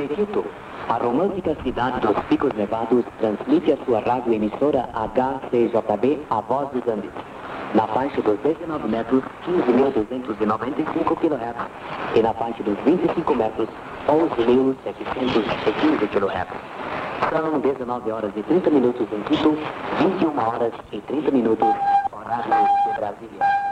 Pequito, a romântica cidade dos Picos Nevados, transmite a sua radioemissora HCJB, A Voz dos Andes, na faixa dos 19 metros, 15.295 kHz, e na faixa dos 25 metros, 11.715 kHz. São 19 horas e 30 minutos em Quito, 21 horas e 30 minutos, horário de Brasília.